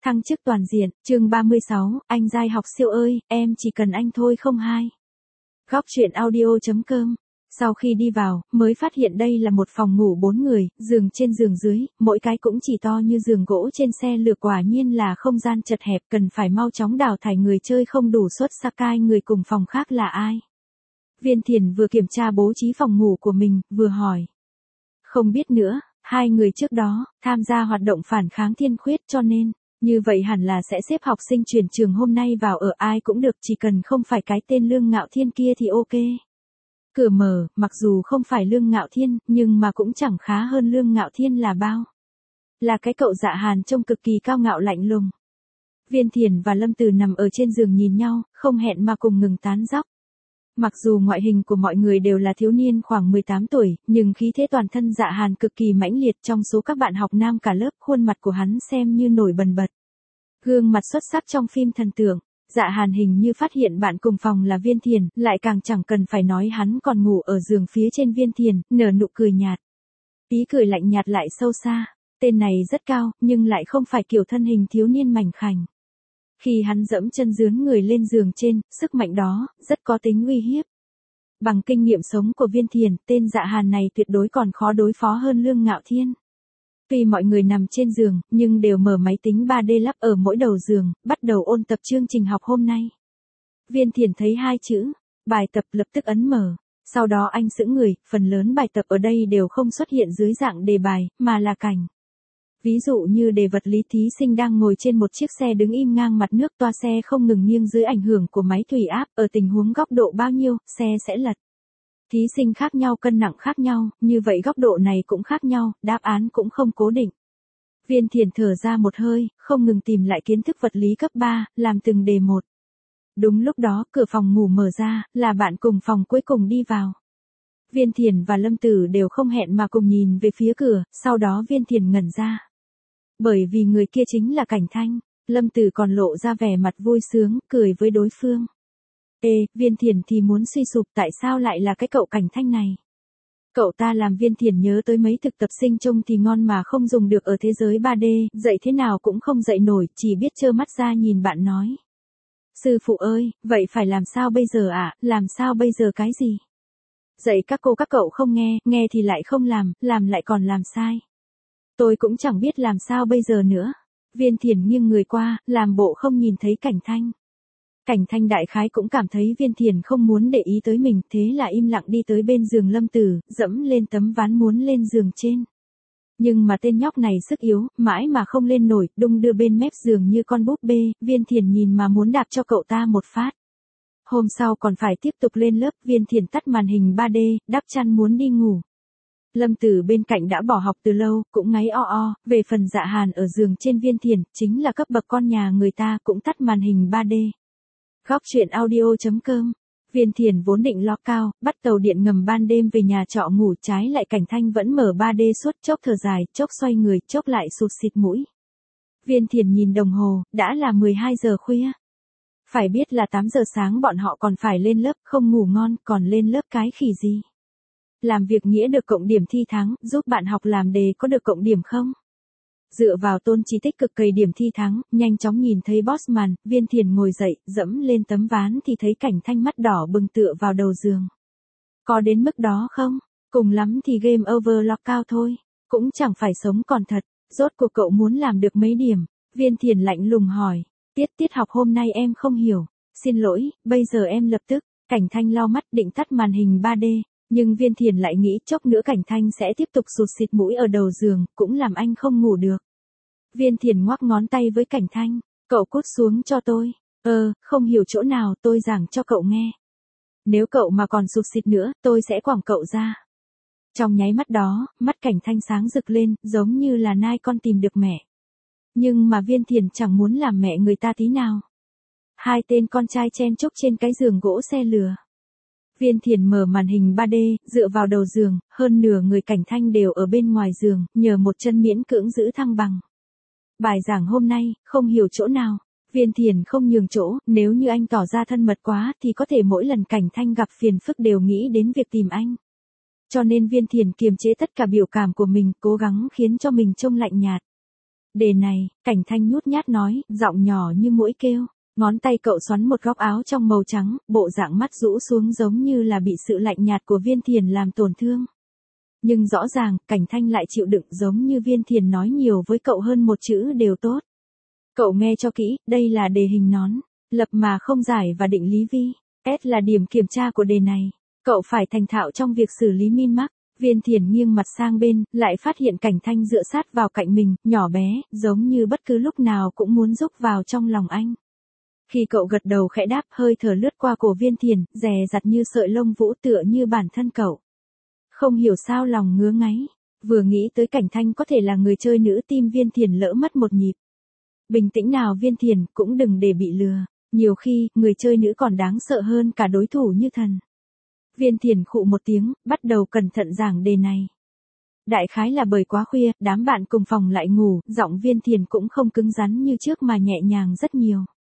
Thăng chức toàn diện, chương 36, anh giai học siêu ơi, em chỉ cần anh thôi không hai. Góc truyện audio.com. Sau khi đi vào, mới phát hiện đây là một phòng ngủ 4 người, giường trên giường dưới, mỗi cái cũng chỉ to như giường gỗ trên xe lửa, quả nhiên là không gian chật hẹp, cần phải mau chóng đào thải người chơi không đủ xuất sắc. Người cùng phòng khác là ai? Viên Thiền vừa kiểm tra bố trí phòng ngủ của mình, vừa hỏi. Không biết nữa, hai người trước đó, tham gia hoạt động phản kháng thiên khuyết cho nên. Như vậy hẳn là sẽ xếp học sinh chuyển trường hôm nay vào ở ai cũng được, chỉ cần không phải cái tên Lương Ngạo Thiên kia thì ok. Cửa mở, mặc dù không phải Lương Ngạo Thiên, nhưng mà cũng chẳng khá hơn Lương Ngạo Thiên là bao. Là cái cậu Dạ Hàn trông cực kỳ cao ngạo lạnh lùng. Viên Thiền và Lâm Từ nằm ở trên giường nhìn nhau, không hẹn mà cùng ngừng tán dóc. Mặc dù ngoại hình của mọi người đều là thiếu niên khoảng 18 tuổi, nhưng khí thế toàn thân Dạ Hàn cực kỳ mãnh liệt. Trong số các bạn học nam cả lớp, khuôn mặt của hắn xem như nổi bần bật. Gương mặt xuất sắc trong phim thần tượng. Dạ Hàn hình như phát hiện bạn cùng phòng là Viên Thiền, lại càng chẳng cần phải nói hắn còn ngủ ở giường phía trên Viên Thiền, nở nụ cười nhạt. Ý cười lạnh nhạt lại sâu xa. Tên này rất cao, nhưng lại không phải kiểu thân hình thiếu niên mảnh khảnh. Khi hắn dẫm chân dướn người lên giường trên, sức mạnh đó, rất có tính uy hiếp. Bằng kinh nghiệm sống của Viên Thiền, tên Dạ Hàn này tuyệt đối còn khó đối phó hơn Lương Ngạo Thiên. Tuy mọi người nằm trên giường, nhưng đều mở máy tính 3D lắp ở mỗi đầu giường, bắt đầu ôn tập chương trình học hôm nay. Viên Thiền thấy hai chữ, bài tập lập tức ấn mở. Sau đó anh sững người, phần lớn bài tập ở đây đều không xuất hiện dưới dạng đề bài, mà là cảnh. Ví dụ như đề vật lý, thí sinh đang ngồi trên một chiếc xe đứng im ngang mặt nước, toa xe không ngừng nghiêng dưới ảnh hưởng của máy thủy áp, ở tình huống góc độ bao nhiêu, xe sẽ lật. Thí sinh khác nhau, cân nặng khác nhau, như vậy góc độ này cũng khác nhau, đáp án cũng không cố định. Viên Thiền thở ra một hơi, không ngừng tìm lại kiến thức vật lý cấp 3, làm từng đề một. Đúng lúc đó, cửa phòng ngủ mở ra, là bạn cùng phòng cuối cùng đi vào. Viên Thiền và Lâm Tử đều không hẹn mà cùng nhìn về phía cửa, sau đó Viên Thiền ngẩn ra. Bởi vì người kia chính là Cảnh Thanh, Lâm Tử còn lộ ra vẻ mặt vui sướng, cười với đối phương. Viên Thiền thì muốn suy sụp, tại sao lại là cái cậu Cảnh Thanh này? Cậu ta làm Viên Thiền nhớ tới mấy thực tập sinh trông thì ngon mà không dùng được ở thế giới 3D, dạy thế nào cũng không dạy nổi, chỉ biết trơ mắt ra nhìn bạn nói. Sư phụ ơi, vậy phải làm sao bây giờ ạ, làm sao bây giờ cái gì? Dạy các cô các cậu không nghe, nghe thì lại không làm lại còn làm sai. Tôi cũng chẳng biết làm sao bây giờ nữa. Viên Thiền nghiêng người qua, làm bộ không nhìn thấy Cảnh Thanh. Cảnh Thanh đại khái cũng cảm thấy Viên Thiền không muốn để ý tới mình, thế là im lặng đi tới bên giường Lâm Tử, dẫm lên tấm ván muốn lên giường trên. Nhưng mà tên nhóc này sức yếu, mãi mà không lên nổi, đung đưa bên mép giường như con búp bê, Viên Thiền nhìn mà muốn đạp cho cậu ta một phát. Hôm sau còn phải tiếp tục lên lớp, Viên Thiền tắt màn hình 3D, đắp chăn muốn đi ngủ. Lâm Tử bên cạnh đã bỏ học từ lâu, cũng ngáy o, về phần Dạ Hàn ở giường trên Viên Thiền, chính là cấp bậc con nhà người ta, cũng tắt màn hình 3D. Góc truyện audio.com. Viên Thiền vốn định lo cao, bắt tàu điện ngầm ban đêm về nhà trọ ngủ, trái lại Cảnh Thanh vẫn mở 3D suốt, chốc thở dài, chốc xoay người, chốc lại sụt xịt mũi. Viên Thiền nhìn đồng hồ, đã là 12 giờ khuya. Phải biết là 8 giờ sáng bọn họ còn phải lên lớp, không ngủ ngon, còn lên lớp cái khỉ gì? Làm việc nghĩa được cộng điểm thi thắng, giúp bạn học làm đề có được cộng điểm không? Dựa vào tôn trí tích cực cày điểm thi thắng, nhanh chóng nhìn thấy boss màn, Viên Thiền ngồi dậy, dẫm lên tấm ván thì thấy Cảnh Thanh mắt đỏ bừng tựa vào đầu giường. Có đến mức đó không? Cùng lắm thì game over lockout thôi, cũng chẳng phải sống còn thật, rốt cuộc cậu muốn làm được mấy điểm? Viên Thiền lạnh lùng hỏi, tiết học hôm nay em không hiểu, xin lỗi, bây giờ em lập tức. Cảnh Thanh lau mắt định tắt màn hình 3D. Nhưng Viên Thiền lại nghĩ chốc nữa Cảnh Thanh sẽ tiếp tục sụt xịt mũi ở đầu giường, cũng làm anh không ngủ được. Viên Thiền ngoắc ngón tay với Cảnh Thanh, cậu cút xuống cho tôi. Không hiểu chỗ nào, tôi giảng cho cậu nghe. Nếu cậu mà còn sụt xịt nữa, tôi sẽ quẳng cậu ra. Trong nháy mắt đó, mắt Cảnh Thanh sáng rực lên, giống như là nai con tìm được mẹ. Nhưng mà Viên Thiền chẳng muốn làm mẹ người ta tí nào. Hai tên con trai chen chúc trên cái giường gỗ xe lửa. Viên Thiền mở màn hình 3D, dựa vào đầu giường, hơn nửa người Cảnh Thanh đều ở bên ngoài giường, nhờ một chân miễn cưỡng giữ thăng bằng. Bài giảng hôm nay, không hiểu chỗ nào. Viên Thiền không nhường chỗ, nếu như anh tỏ ra thân mật quá thì có thể mỗi lần Cảnh Thanh gặp phiền phức đều nghĩ đến việc tìm anh. Cho nên Viên Thiền kiềm chế tất cả biểu cảm của mình, cố gắng khiến cho mình trông lạnh nhạt. Đề này, Cảnh Thanh nhút nhát nói, giọng nhỏ như muỗi kêu. Ngón tay cậu xoắn một góc áo trong màu trắng, bộ dạng mắt rũ xuống giống như là bị sự lạnh nhạt của Viên Thiền làm tổn thương. Nhưng rõ ràng, Cảnh Thanh lại chịu đựng giống như Viên Thiền nói nhiều với cậu hơn một chữ đều tốt. Cậu nghe cho kỹ, đây là đề hình nón, lập mà không giải và định lý vi. S là điểm kiểm tra của đề này. Cậu phải thành thạo trong việc xử lý min mắc. Viên Thiền nghiêng mặt sang bên, lại phát hiện Cảnh Thanh dựa sát vào cạnh mình, nhỏ bé, giống như bất cứ lúc nào cũng muốn rúc vào trong lòng anh. Khi cậu gật đầu khẽ đáp, hơi thở lướt qua cổ Viên Thiền, dè dặt như sợi lông vũ tựa như bản thân cậu. Không hiểu sao lòng ngứa ngáy, vừa nghĩ tới Cảnh Thanh có thể là người chơi nữ, tim Viên Thiền lỡ mất một nhịp. Bình tĩnh nào Viên Thiền, cũng đừng để bị lừa. Nhiều khi, người chơi nữ còn đáng sợ hơn cả đối thủ như thần. Viên Thiền khụ một tiếng, bắt đầu cẩn thận giảng đề này. Đại khái là bởi quá khuya, đám bạn cùng phòng lại ngủ, giọng Viên Thiền cũng không cứng rắn như trước mà nhẹ nhàng rất nhiều.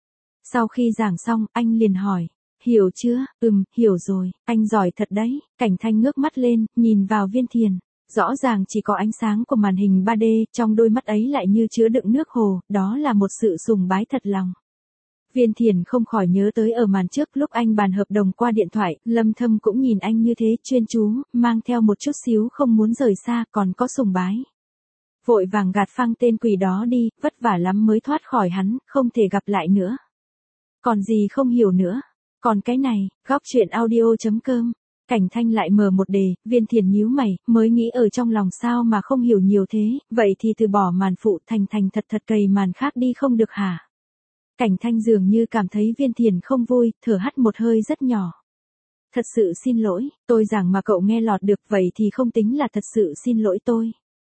Sau khi giảng xong, anh liền hỏi, hiểu chưa? Hiểu rồi, anh giỏi thật đấy. Cảnh Thanh ngước mắt lên, nhìn vào Viên Thiền. Rõ ràng chỉ có ánh sáng của màn hình 3D, trong đôi mắt ấy lại như chứa đựng nước hồ, đó là một sự sùng bái thật lòng. Viên Thiền không khỏi nhớ tới ở màn trước lúc anh bàn hợp đồng qua điện thoại, Lâm Thâm cũng nhìn anh như thế, chuyên chú, mang theo một chút xíu không muốn rời xa, còn có sùng bái. Vội vàng gạt phăng tên quỷ đó đi, vất vả lắm mới thoát khỏi hắn, không thể gặp lại nữa. Còn gì không hiểu nữa? Còn cái này, góc truyện audio.com. Cảnh Thanh lại mở một đề, Viên Thiền nhíu mày, mới nghĩ ở trong lòng sao mà không hiểu nhiều thế, vậy thì từ bỏ màn phụ, thành thật cày màn khác đi không được hả? Cảnh Thanh dường như cảm thấy Viên Thiền không vui, thở hắt một hơi rất nhỏ. Thật sự xin lỗi, tôi giảng mà cậu nghe lọt được, vậy thì không tính là thật sự xin lỗi tôi.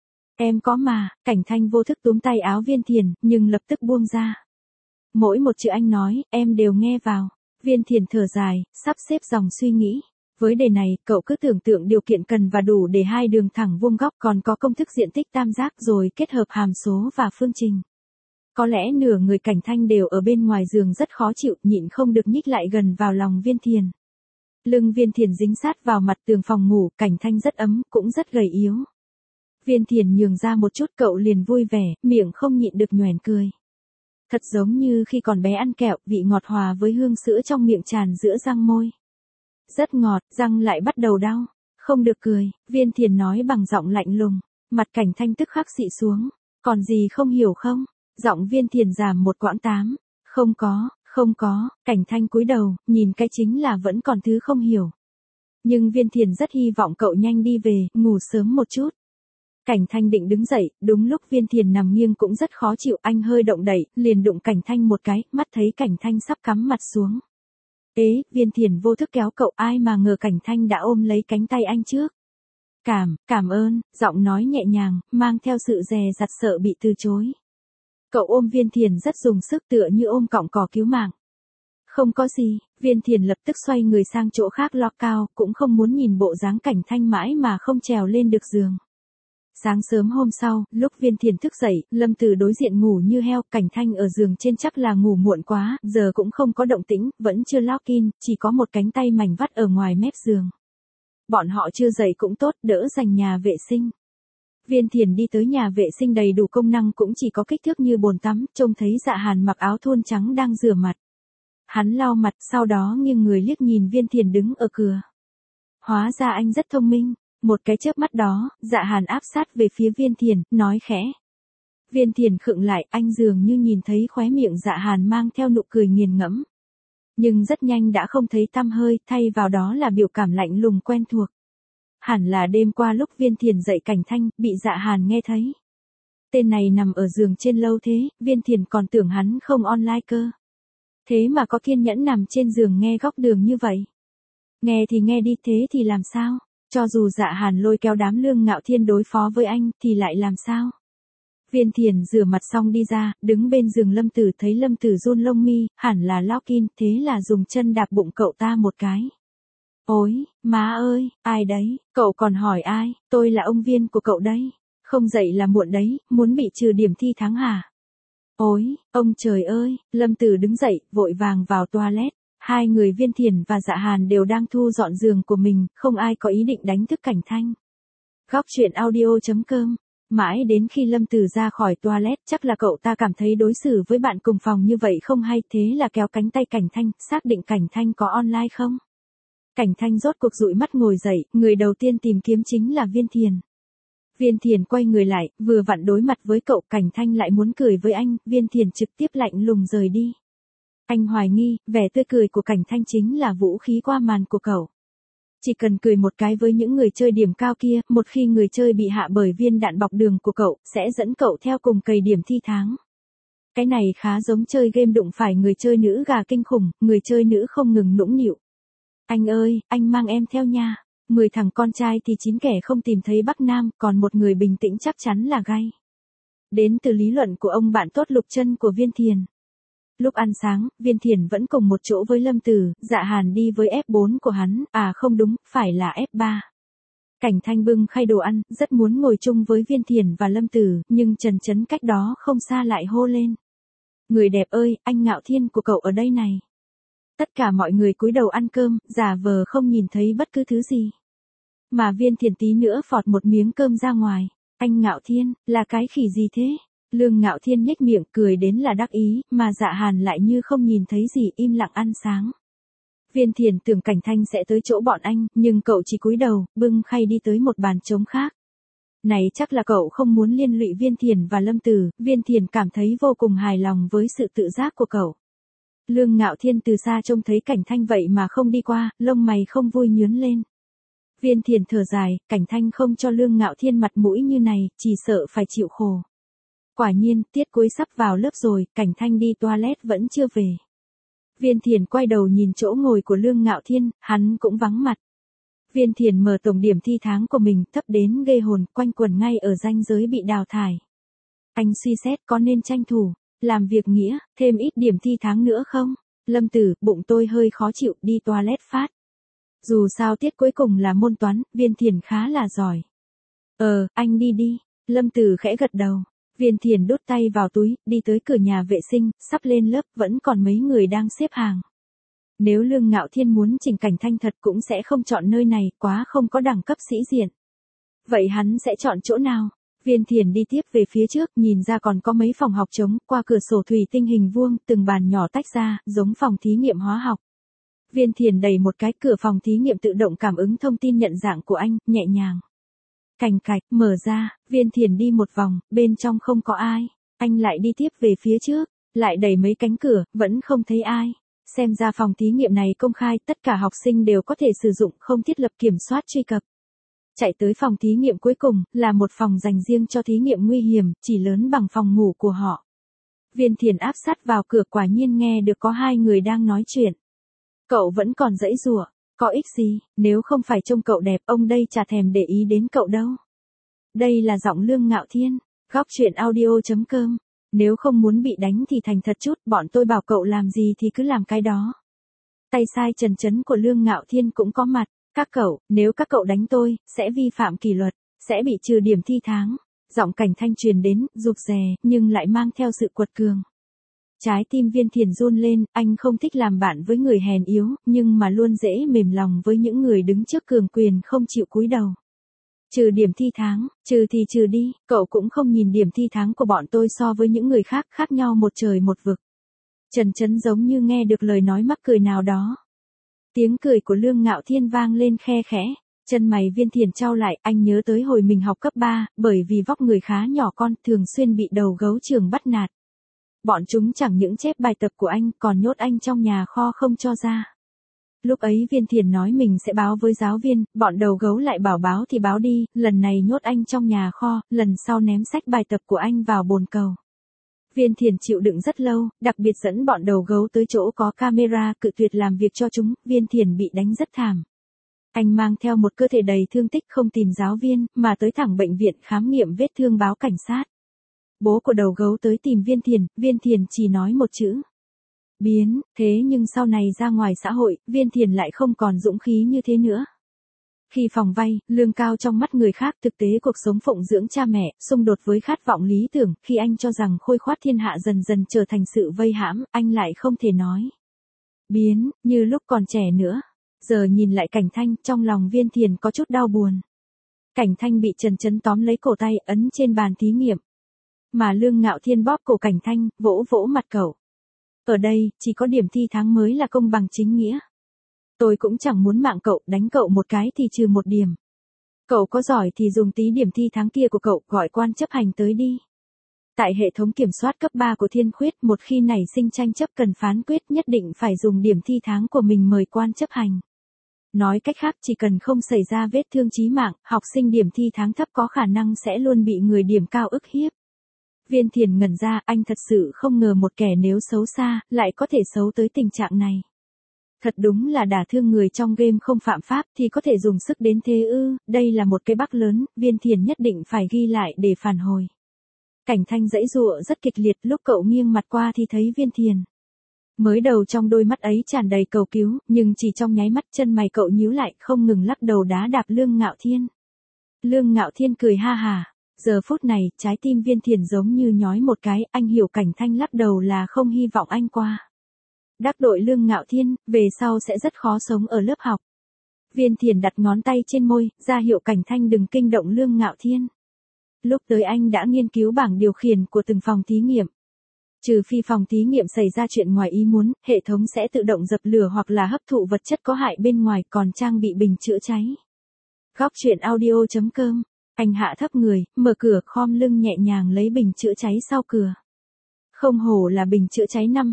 Em có mà. Cảnh Thanh vô thức túm tay áo Viên Thiền, nhưng lập tức buông ra. Mỗi một chữ anh nói, em đều nghe vào. Viên Thiền thở dài, sắp xếp dòng suy nghĩ. Với đề này, cậu cứ tưởng tượng điều kiện cần và đủ để hai đường thẳng vuông góc, còn có công thức diện tích tam giác, rồi kết hợp hàm số và phương trình. Có lẽ nửa người Cảnh Thanh đều ở bên ngoài giường rất khó chịu, nhịn không được nhích lại gần vào lòng Viên Thiền. Lưng Viên Thiền dính sát vào mặt tường phòng ngủ, Cảnh Thanh rất ấm, cũng rất gầy yếu. Viên Thiền nhường ra một chút, cậu liền vui vẻ, miệng không nhịn được nhoẻn cười. Thật giống như khi còn bé ăn kẹo, vị ngọt hòa với hương sữa trong miệng tràn giữa răng môi. Rất ngọt, răng lại bắt đầu đau. Không được cười, Viên Thiền nói bằng giọng lạnh lùng. Mặt Cảnh Thanh tức khắc xị xuống. Còn gì không hiểu không? Giọng Viên Thiền giảm một quãng 8. Không có, Cảnh Thanh cúi đầu, nhìn cái chính là vẫn còn thứ không hiểu. Nhưng Viên Thiền rất hy vọng cậu nhanh đi về, ngủ sớm một chút. Cảnh Thanh định đứng dậy, đúng lúc Viên Thiền nằm nghiêng cũng rất khó chịu, anh hơi động đậy, liền đụng Cảnh Thanh một cái, mắt thấy Cảnh Thanh sắp cắm mặt xuống. Viên Thiền vô thức kéo cậu, ai mà ngờ Cảnh Thanh đã ôm lấy cánh tay anh trước. Cảm ơn, giọng nói nhẹ nhàng, mang theo sự dè dặt sợ bị từ chối. Cậu ôm Viên Thiền rất dùng sức tựa như ôm cọng cỏ cứu mạng. Không có gì, Viên Thiền lập tức xoay người sang chỗ khác lo cao, cũng không muốn nhìn bộ dáng Cảnh Thanh mãi mà không trèo lên được giường. Sáng sớm hôm sau, lúc Viên Thiền thức dậy, Lâm Từ đối diện ngủ như heo, Cảnh Thanh ở giường trên chắc là ngủ muộn quá, giờ cũng không có động tĩnh, vẫn chưa lock in, chỉ có một cánh tay mảnh vắt ở ngoài mép giường. Bọn họ chưa dậy cũng tốt, đỡ dành nhà vệ sinh. Viên Thiền đi tới nhà vệ sinh đầy đủ công năng cũng chỉ có kích thước như bồn tắm, trông thấy Dạ Hàn mặc áo thun trắng đang rửa mặt. Hắn lau mặt, sau đó nghiêng người liếc nhìn Viên Thiền đứng ở cửa. Hóa ra anh rất thông minh. Một cái chớp mắt đó, Dạ Hàn áp sát về phía Viên Thiền, nói khẽ. Viên Thiền khựng lại, anh dường như nhìn thấy khóe miệng Dạ Hàn mang theo nụ cười nghiền ngẫm. Nhưng rất nhanh đã không thấy tăm hơi, thay vào đó là biểu cảm lạnh lùng quen thuộc. Hẳn là đêm qua lúc Viên Thiền dậy Cảnh Thanh, bị Dạ Hàn nghe thấy. Tên này nằm ở giường trên lâu thế, Viên Thiền còn tưởng hắn không online cơ. Thế mà có kiên nhẫn nằm trên giường nghe góc đường như vậy. Nghe thì nghe đi, thế thì làm sao? Cho dù Dạ Hàn lôi kéo đám Lương Ngạo Thiên đối phó với anh, thì lại làm sao? Viên Thiền rửa mặt xong đi ra, đứng bên giường Lâm Tử, thấy Lâm Tử run lông mi, hẳn là lock in, thế là dùng chân đạp bụng cậu ta một cái. Ôi, má ơi, ai đấy? Cậu còn hỏi ai? Tôi là ông Viên của cậu đấy. Không dậy là muộn đấy, muốn bị trừ điểm thi tháng hả? Ôi, ông trời ơi, Lâm Tử đứng dậy, vội vàng vào toilet. Hai người Viên Thiền và Dạ Hàn đều đang thu dọn giường của mình, không ai có ý định đánh thức Cảnh Thanh. Góc truyện audio.com Mãi đến khi Lâm Tử ra khỏi toilet, chắc là cậu ta cảm thấy đối xử với bạn cùng phòng như vậy không hay, thế là kéo cánh tay Cảnh Thanh, xác định Cảnh Thanh có online không. Cảnh Thanh rốt cuộc dụi mắt ngồi dậy, người đầu tiên tìm kiếm chính là Viên Thiền. Viên Thiền quay người lại, vừa vặn đối mặt với cậu, Cảnh Thanh lại muốn cười với anh, Viên Thiền trực tiếp lạnh lùng rời đi. Anh hoài nghi, vẻ tươi cười của Cảnh Thanh chính là vũ khí qua màn của cậu. Chỉ cần cười một cái với những người chơi điểm cao kia, một khi người chơi bị hạ bởi viên đạn bọc đường của cậu, sẽ dẫn cậu theo cùng cày điểm thi tháng. Cái này khá giống chơi game đụng phải người chơi nữ gà kinh khủng, người chơi nữ không ngừng nũng nịu. Anh ơi, anh mang em theo nha. 10 thằng con trai thì 9 kẻ không tìm thấy Bắc Nam, còn một người bình tĩnh chắc chắn là gay. Đến từ lý luận của ông bạn tốt Lục Chân của Viên Thiền. Lúc ăn sáng, Viên Thiền vẫn cùng một chỗ với Lâm Tử, Dạ Hàn đi với F4 của hắn, à không đúng, phải là F3. Cảnh Thanh bưng khay đồ ăn, rất muốn ngồi chung với Viên Thiền và Lâm Tử, nhưng Trần Chấn cách đó không xa lại hô lên. Người đẹp ơi, anh Ngạo Thiên của cậu ở đây này. Tất cả mọi người cúi đầu ăn cơm, giả vờ không nhìn thấy bất cứ thứ gì. Mà Viên Thiền tí nữa phọt một miếng cơm ra ngoài. Anh Ngạo Thiên, là cái khỉ gì thế? Lương Ngạo Thiên nhếch miệng cười đến là đắc ý, mà Dạ Hàn lại như không nhìn thấy gì, im lặng ăn sáng. Viên Thiền tưởng Cảnh Thanh sẽ tới chỗ bọn anh, nhưng cậu chỉ cúi đầu, bưng khay đi tới một bàn trống khác. Này chắc là cậu không muốn liên lụy Viên Thiền và Lâm Tử, Viên Thiền cảm thấy vô cùng hài lòng với sự tự giác của cậu. Lương Ngạo Thiên từ xa trông thấy Cảnh Thanh vậy mà không đi qua, lông mày không vui nhướng lên. Viên Thiền thở dài, Cảnh Thanh không cho Lương Ngạo Thiên mặt mũi như này, chỉ sợ phải chịu khổ. Quả nhiên, tiết cuối sắp vào lớp rồi, Cảnh Thanh đi toilet vẫn chưa về. Viên Thiền quay đầu nhìn chỗ ngồi của Lương Ngạo Thiên, hắn cũng vắng mặt. Viên Thiền mở tổng điểm thi tháng của mình, thấp đến ghê hồn, quanh quẩn ngay ở ranh giới bị đào thải. Anh suy xét có nên tranh thủ, làm việc nghĩa, thêm ít điểm thi tháng nữa không? Lâm Tử, bụng tôi hơi khó chịu, đi toilet phát. Dù sao tiết cuối cùng là môn toán, Viên Thiền khá là giỏi. Anh đi đi. Lâm Tử khẽ gật đầu. Viên Thiền đút tay vào túi, đi tới cửa nhà vệ sinh, sắp lên lớp, vẫn còn mấy người đang xếp hàng. Nếu Lương Ngạo Thiên muốn chỉnh Cảnh Thanh thật cũng sẽ không chọn nơi này, quá không có đẳng cấp sĩ diện. Vậy hắn sẽ chọn chỗ nào? Viên Thiền đi tiếp về phía trước, nhìn ra còn có mấy phòng học trống, qua cửa sổ thủy tinh hình vuông, từng bàn nhỏ tách ra, giống phòng thí nghiệm hóa học. Viên Thiền đẩy một cái cửa phòng thí nghiệm tự động cảm ứng thông tin nhận dạng của anh, nhẹ nhàng. Cành cạch, mở ra, Viên Thiền đi một vòng, bên trong không có ai. Anh lại đi tiếp về phía trước, lại đẩy mấy cánh cửa, vẫn không thấy ai. Xem ra phòng thí nghiệm này công khai, tất cả học sinh đều có thể sử dụng, không thiết lập kiểm soát truy cập. Chạy tới phòng thí nghiệm cuối cùng, là một phòng dành riêng cho thí nghiệm nguy hiểm, chỉ lớn bằng phòng ngủ của họ. Viên Thiền áp sát vào cửa, quả nhiên nghe được có hai người đang nói chuyện. Cậu vẫn còn giãy giụa, có ích gì, nếu không phải trông cậu đẹp, ông đây chả thèm để ý đến cậu đâu. Đây là giọng Lương Ngạo Thiên, góc truyện audio.com. Nếu không muốn bị đánh thì thành thật chút, bọn tôi bảo cậu làm gì thì cứ làm cái đó. Tay sai Trần Chấn của Lương Ngạo Thiên cũng có mặt. Các cậu, nếu các cậu đánh tôi, sẽ vi phạm kỷ luật, sẽ bị trừ điểm thi tháng. Giọng Cảnh Thanh truyền đến, rụt rè, nhưng lại mang theo sự quật cường. Trái tim Viên Thiền run lên, anh không thích làm bạn với người hèn yếu, nhưng mà luôn dễ mềm lòng với những người đứng trước cường quyền không chịu cúi đầu. Trừ điểm thi tháng, trừ thì trừ đi, cậu cũng không nhìn điểm thi tháng của bọn tôi so với những người khác, khác nhau một trời một vực. Trần Chấn giống như nghe được lời nói mắc cười nào đó. Tiếng cười của Lương Ngạo Thiên vang lên khe khẽ, chân mày Viên Thiền chau lại, anh nhớ tới hồi mình học cấp 3, bởi vì vóc người khá nhỏ con, thường xuyên bị đầu gấu trường bắt nạt. Bọn chúng chẳng những chép bài tập của anh, còn nhốt anh trong nhà kho không cho ra. Lúc ấy Viên Thiền nói mình sẽ báo với giáo viên, bọn đầu gấu lại bảo báo thì báo đi, lần này nhốt anh trong nhà kho, lần sau ném sách bài tập của anh vào bồn cầu. Viên Thiền chịu đựng rất lâu, đặc biệt dẫn bọn đầu gấu tới chỗ có camera, cự tuyệt làm việc cho chúng, Viên Thiền bị đánh rất thảm. Anh mang theo một cơ thể đầy thương tích, không tìm giáo viên, mà tới thẳng bệnh viện khám nghiệm vết thương báo cảnh sát. Bố của đầu gấu tới tìm Viên Thiền chỉ nói một chữ. Biến, thế nhưng sau này ra ngoài xã hội, Viên Thiền lại không còn dũng khí như thế nữa. Khi phòng vay, lương cao trong mắt người khác, thực tế cuộc sống phụng dưỡng cha mẹ, xung đột với khát vọng lý tưởng, khi anh cho rằng khôi khoát thiên hạ dần dần trở thành sự vây hãm, anh lại không thể nói. Biến, như lúc còn trẻ nữa. Giờ nhìn lại Cảnh Thanh, trong lòng Viên Thiền có chút đau buồn. Cảnh Thanh bị Trần Chấn tóm lấy cổ tay ấn trên bàn thí nghiệm. Mà Lương Ngạo Thiên bóp cổ Cảnh Thanh, vỗ vỗ mặt cậu. Ở đây, chỉ có điểm thi tháng mới là công bằng chính nghĩa. Tôi cũng chẳng muốn mạng cậu, đánh cậu một cái thì trừ một điểm. Cậu có giỏi thì dùng tí điểm thi tháng kia của cậu gọi quan chấp hành tới đi. Tại hệ thống kiểm soát cấp 3 của Thiên Khuyết, một khi nảy sinh tranh chấp cần phán quyết nhất định phải dùng điểm thi tháng của mình mời quan chấp hành. Nói cách khác chỉ cần không xảy ra vết thương chí mạng, học sinh điểm thi tháng thấp có khả năng sẽ luôn bị người điểm cao ức hiếp. Viên Thiền ngẩn ra, anh thật sự không ngờ một kẻ nếu xấu xa, lại có thể xấu tới tình trạng này. Thật đúng là đả thương người trong game không phạm pháp thì có thể dùng sức đến thế ư, đây là một cái bắc lớn, Viên Thiền nhất định phải ghi lại để phản hồi. Cảnh Thanh giãy giụa rất kịch liệt, lúc cậu nghiêng mặt qua thì thấy Viên Thiền. Mới đầu trong đôi mắt ấy tràn đầy cầu cứu, nhưng chỉ trong nháy mắt chân mày cậu nhíu lại, không ngừng lắc đầu đá đạp Lương Ngạo Thiên. Lương Ngạo Thiên cười ha hà. Giờ phút này, trái tim Viên Thiền giống như nhói một cái, anh hiểu Cảnh Thanh lắc đầu là không hy vọng anh qua. Đắc tội Lương Ngạo Thiên, về sau sẽ rất khó sống ở lớp học. Viên Thiền đặt ngón tay trên môi, ra hiệu Cảnh Thanh đừng kinh động Lương Ngạo Thiên. Lúc tới anh đã nghiên cứu bảng điều khiển của từng phòng thí nghiệm. Trừ phi phòng thí nghiệm xảy ra chuyện ngoài ý muốn, hệ thống sẽ tự động dập lửa hoặc là hấp thụ vật chất có hại bên ngoài, còn trang bị bình chữa cháy. Góc truyện audio.com. Anh hạ thấp người, mở cửa, khom lưng nhẹ nhàng lấy bình chữa cháy sau cửa. Không hổ là bình chữa cháy năm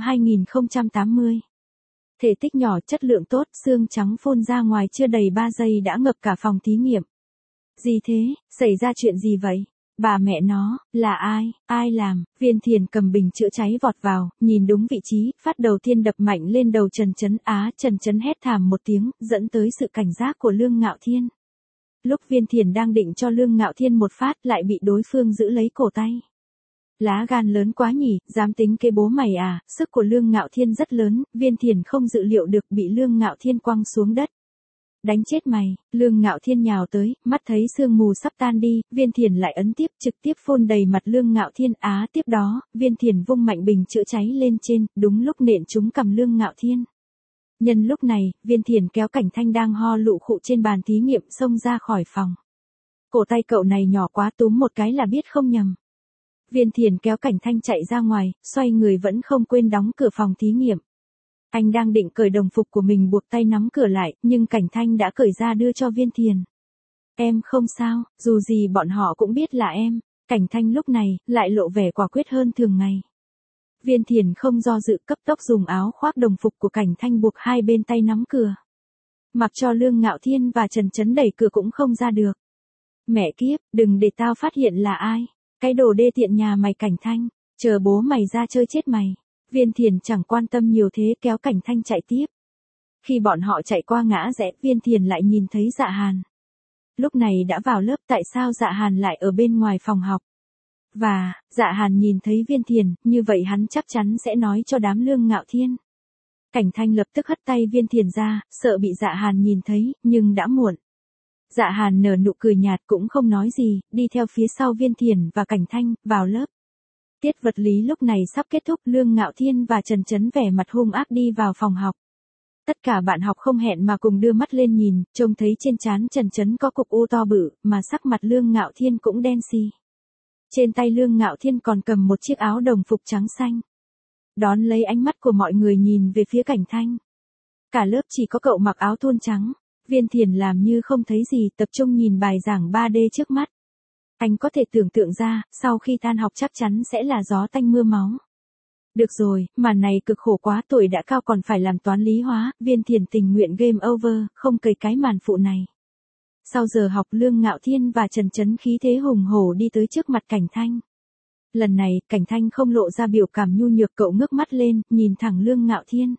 2080. Thể tích nhỏ, chất lượng tốt, xương trắng phun ra ngoài chưa đầy 3 giây đã ngập cả phòng thí nghiệm. Gì thế, xảy ra chuyện gì vậy? Bà mẹ nó, là ai làm? Viên Thiền cầm bình chữa cháy vọt vào, nhìn đúng vị trí, phát đầu tiên đập mạnh lên đầu Trần Chấn. Trần Chấn hét thảm một tiếng, dẫn tới sự cảnh giác của Lương Ngạo Thiên. Lúc Viên Thiền đang định cho Lương Ngạo Thiên một phát lại bị đối phương giữ lấy cổ tay. Lá gan lớn quá nhỉ, dám tính kế bố mày à, sức của Lương Ngạo Thiên rất lớn, Viên Thiền không dự liệu được bị Lương Ngạo Thiên quăng xuống đất. Đánh chết mày, Lương Ngạo Thiên nhào tới, mắt thấy sương mù sắp tan đi, Viên Thiền lại ấn tiếp trực tiếp phun đầy mặt Lương Ngạo Thiên. Tiếp đó, Viên Thiền vung mạnh bình chữa cháy lên trên, đúng lúc nện trúng cằm Lương Ngạo Thiên. Nhân lúc này, Viên Thiền kéo Cảnh Thanh đang ho lụ khụ trên bàn thí nghiệm xông ra khỏi phòng. Cổ tay cậu này nhỏ quá, túm một cái là biết không nhầm. Viên Thiền kéo Cảnh Thanh chạy ra ngoài, xoay người vẫn không quên đóng cửa phòng thí nghiệm. Anh đang định cởi đồng phục của mình buộc tay nắm cửa lại, nhưng Cảnh Thanh đã cởi ra đưa cho Viên Thiền. Em không sao, dù gì bọn họ cũng biết là em. Cảnh Thanh lúc này, lại lộ vẻ quả quyết hơn thường ngày. Viên Thiền không do dự, cấp tốc dùng áo khoác đồng phục của Cảnh Thanh buộc hai bên tay nắm cửa. Mặc cho Lương Ngạo Thiên và Trần Chấn đẩy cửa cũng không ra được. Mẹ kiếp, đừng để tao phát hiện là ai. Cái đồ đê tiện nhà mày Cảnh Thanh, chờ bố mày ra chơi chết mày. Viên Thiền chẳng quan tâm nhiều thế kéo Cảnh Thanh chạy tiếp. Khi bọn họ chạy qua ngã rẽ, Viên Thiền lại nhìn thấy Dạ Hàn. Lúc này đã vào lớp, tại sao Dạ Hàn lại ở bên ngoài phòng học? Và, Dạ Hàn nhìn thấy Viên Thiền, như vậy hắn chắc chắn sẽ nói cho đám Lương Ngạo Thiên. Cảnh Thanh lập tức hất tay Viên Thiền ra, sợ bị Dạ Hàn nhìn thấy, nhưng đã muộn. Dạ Hàn nở nụ cười nhạt cũng không nói gì, đi theo phía sau Viên Thiền và Cảnh Thanh, vào lớp. Tiết vật lý lúc này sắp kết thúc, Lương Ngạo Thiên và Trần Chấn vẻ mặt hung ác đi vào phòng học. Tất cả bạn học không hẹn mà cùng đưa mắt lên nhìn, trông thấy trên trán Trần Chấn có cục u to bự, mà sắc mặt Lương Ngạo Thiên cũng đen xì. Trên tay Lương Ngạo Thiên còn cầm một chiếc áo đồng phục trắng xanh. Đón lấy ánh mắt của mọi người nhìn về phía Cảnh Thanh. Cả lớp chỉ có cậu mặc áo thun trắng. Viên Thiền làm như không thấy gì, tập trung nhìn bài giảng 3D trước mắt. Anh có thể tưởng tượng ra, sau khi tan học chắc chắn sẽ là gió tanh mưa máu. Được rồi, màn này cực khổ quá, tuổi đã cao còn phải làm toán lý hóa, Viên Thiền tình nguyện game over, không cày cái màn phụ này. Sau giờ học, Lương Ngạo Thiên và Trần Chấn khí thế hùng hổ đi tới trước mặt Cảnh Thanh. Lần này, Cảnh Thanh không lộ ra biểu cảm nhu nhược, cậu ngước mắt lên, nhìn thẳng Lương Ngạo Thiên.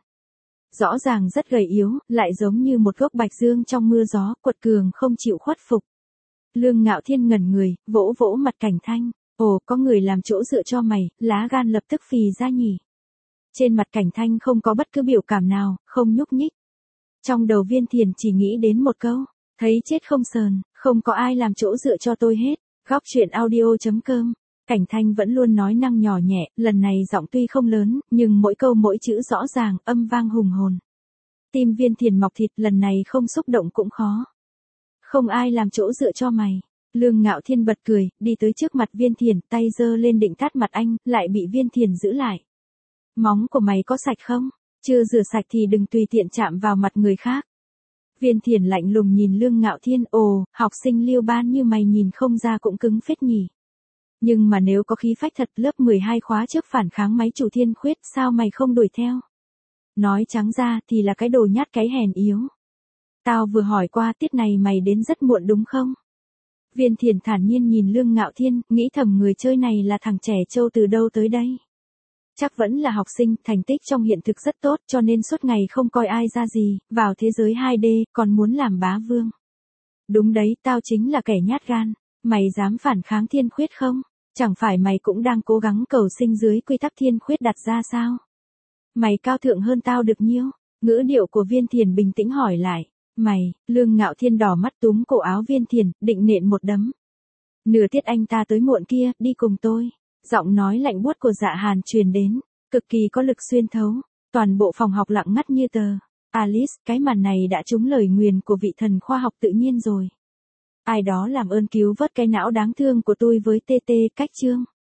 Rõ ràng rất gầy yếu, lại giống như một gốc bạch dương trong mưa gió, quật cường không chịu khuất phục. Lương Ngạo Thiên ngẩn người, vỗ vỗ mặt Cảnh Thanh. Ồ, có người làm chỗ dựa cho mày, lá gan lập tức phì ra nhỉ. Trên mặt Cảnh Thanh không có bất cứ biểu cảm nào, không nhúc nhích. Trong đầu Viên Thiền chỉ nghĩ đến một câu, thấy chết không sờn, không có ai làm chỗ dựa cho tôi hết. Góc truyện audio.com. Cảnh Thanh vẫn luôn nói năng nhỏ nhẹ, lần này giọng tuy không lớn, nhưng mỗi câu mỗi chữ rõ ràng, âm vang hùng hồn. Tim Viên Thiền mọc thịt, lần này không xúc động cũng khó. Không ai làm chỗ dựa cho mày. Lương Ngạo Thiên bật cười, đi tới trước mặt Viên Thiền, tay giơ lên định tát mặt anh, lại bị Viên Thiền giữ lại. Móng của mày có sạch không? Chưa rửa sạch thì đừng tùy tiện chạm vào mặt người khác. Viên Thiền lạnh lùng nhìn Lương Ngạo Thiên, ồ, học sinh Liêu Ban như mày nhìn không ra cũng cứng phết nhỉ. Nhưng mà nếu có khí phách thật, lớp 12 khóa trước phản kháng máy chủ Thiên Khuyết, sao mày không đuổi theo? Nói trắng ra thì là cái đồ nhát cái hèn yếu. Tao vừa hỏi qua tiết này mày đến rất muộn đúng không? Viên Thiền thản nhiên nhìn Lương Ngạo Thiên, nghĩ thầm người chơi này là thằng trẻ trâu từ đâu tới đây. Chắc vẫn là học sinh, thành tích trong hiện thực rất tốt cho nên suốt ngày không coi ai ra gì, vào thế giới 2D, còn muốn làm bá vương. Đúng đấy, tao chính là kẻ nhát gan. Mày dám phản kháng Thiên Khuyết không? Chẳng phải mày cũng đang cố gắng cầu sinh dưới quy tắc Thiên Khuyết đặt ra sao? Mày cao thượng hơn tao được nhiêu? Ngữ điệu của Viên Thiền bình tĩnh hỏi lại. Mày, Lương Ngạo Thiên đỏ mắt túm cổ áo Viên Thiền, định nện một đấm. Nửa tiết anh ta tới muộn kia, đi cùng tôi. Giọng nói lạnh buốt của Dạ Hàn truyền đến, cực kỳ có lực xuyên thấu. Toàn bộ phòng học lặng ngắt như tờ. Alice, cái màn này đã trúng lời nguyền của vị thần khoa học tự nhiên rồi. Ai đó làm ơn cứu vớt cái não đáng thương của tôi với TT cách chương.